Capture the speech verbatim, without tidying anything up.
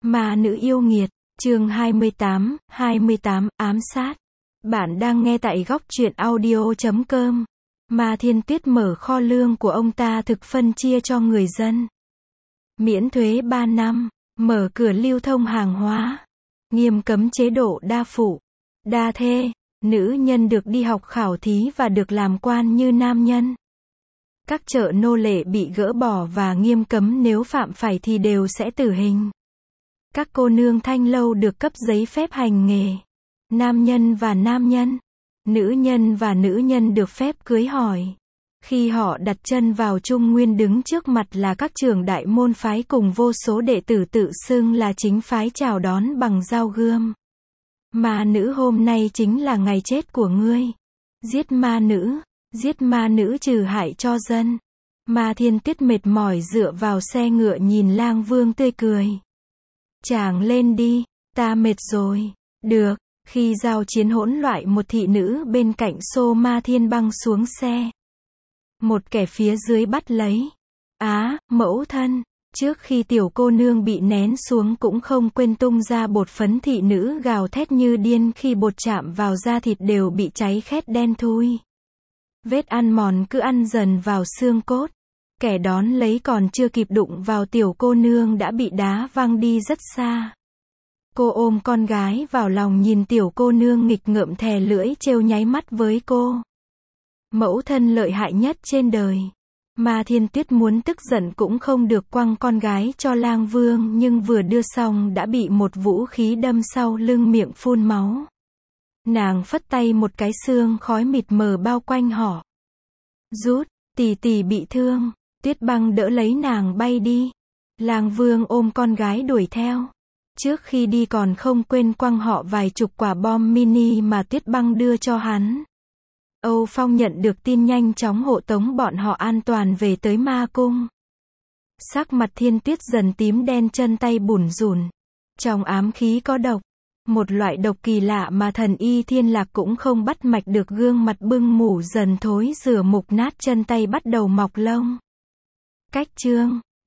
Ma nữ yêu nghiệt, chương hai mươi tám, hai mươi tám, ám sát. Bạn đang nghe tại góc truyện audio chấm com. Ma Thiên Tuyết mở kho lương của ông ta thực phân chia cho người dân. Miễn thuế ba năm, mở cửa lưu thông hàng hóa. Nghiêm cấm chế độ đa phụ, đa thê, nữ nhân được đi học khảo thí và được làm quan như nam nhân. Các chợ nô lệ bị gỡ bỏ và nghiêm cấm nếu phạm phải thì đều sẽ tử hình. Các cô nương thanh lâu được cấp giấy phép hành nghề. Nam nhân và nam nhân, nữ nhân và nữ nhân được phép cưới hỏi. Khi họ đặt chân vào Trung Nguyên, đứng trước mặt là các trưởng đại môn phái cùng vô số đệ tử tự xưng là chính phái chào đón bằng dao gươm. Ma nữ, hôm nay chính là ngày chết của ngươi. Giết ma nữ, giết ma nữ trừ hại cho dân. Ma Thiên Tuyết mệt mỏi dựa vào xe ngựa nhìn Lang Vương tươi cười. Chàng lên đi, ta mệt rồi. Được. Khi giao chiến hỗn loạn, một thị nữ bên cạnh xô Ma Thiên băng xuống xe. Một kẻ phía dưới bắt lấy. Á, mẫu thân. Trước khi tiểu cô nương bị nén xuống cũng không quên tung ra bột phấn, thị nữ gào thét như điên, khi bột chạm vào da thịt đều bị cháy khét đen thui. Vết ăn mòn cứ ăn dần vào xương cốt. Kẻ đón lấy còn chưa kịp đụng vào tiểu cô nương đã bị đá văng đi rất xa. Cô ôm con gái vào lòng, nhìn tiểu cô nương nghịch ngợm thè lưỡi trêu nháy mắt với cô. Mẫu thân lợi hại nhất trên đời. Ma Thiên Tuyết muốn tức giận cũng không được, quăng con gái cho Lang Vương, nhưng vừa đưa xong đã bị một vũ khí đâm sau lưng, miệng phun máu. Nàng phất tay một cái, sương khói mịt mờ bao quanh họ. Rút, tỷ tỷ bị thương. Tuyết Băng đỡ lấy nàng bay đi. Lang Vương ôm con gái đuổi theo. Trước khi đi còn không quên quăng họ vài chục quả bom mini mà Tuyết Băng đưa cho hắn. Âu Phong nhận được tin nhanh chóng hộ tống bọn họ an toàn về tới ma cung. Sắc mặt Thiên Tuyết dần tím đen, chân tay bủn rủn. Trong ám khí có độc. Một loại độc kỳ lạ mà thần y Thiên Lạc cũng không bắt mạch được, gương mặt bưng mủ dần thối rữa mục nát, chân tay bắt đầu mọc lông. Cách chương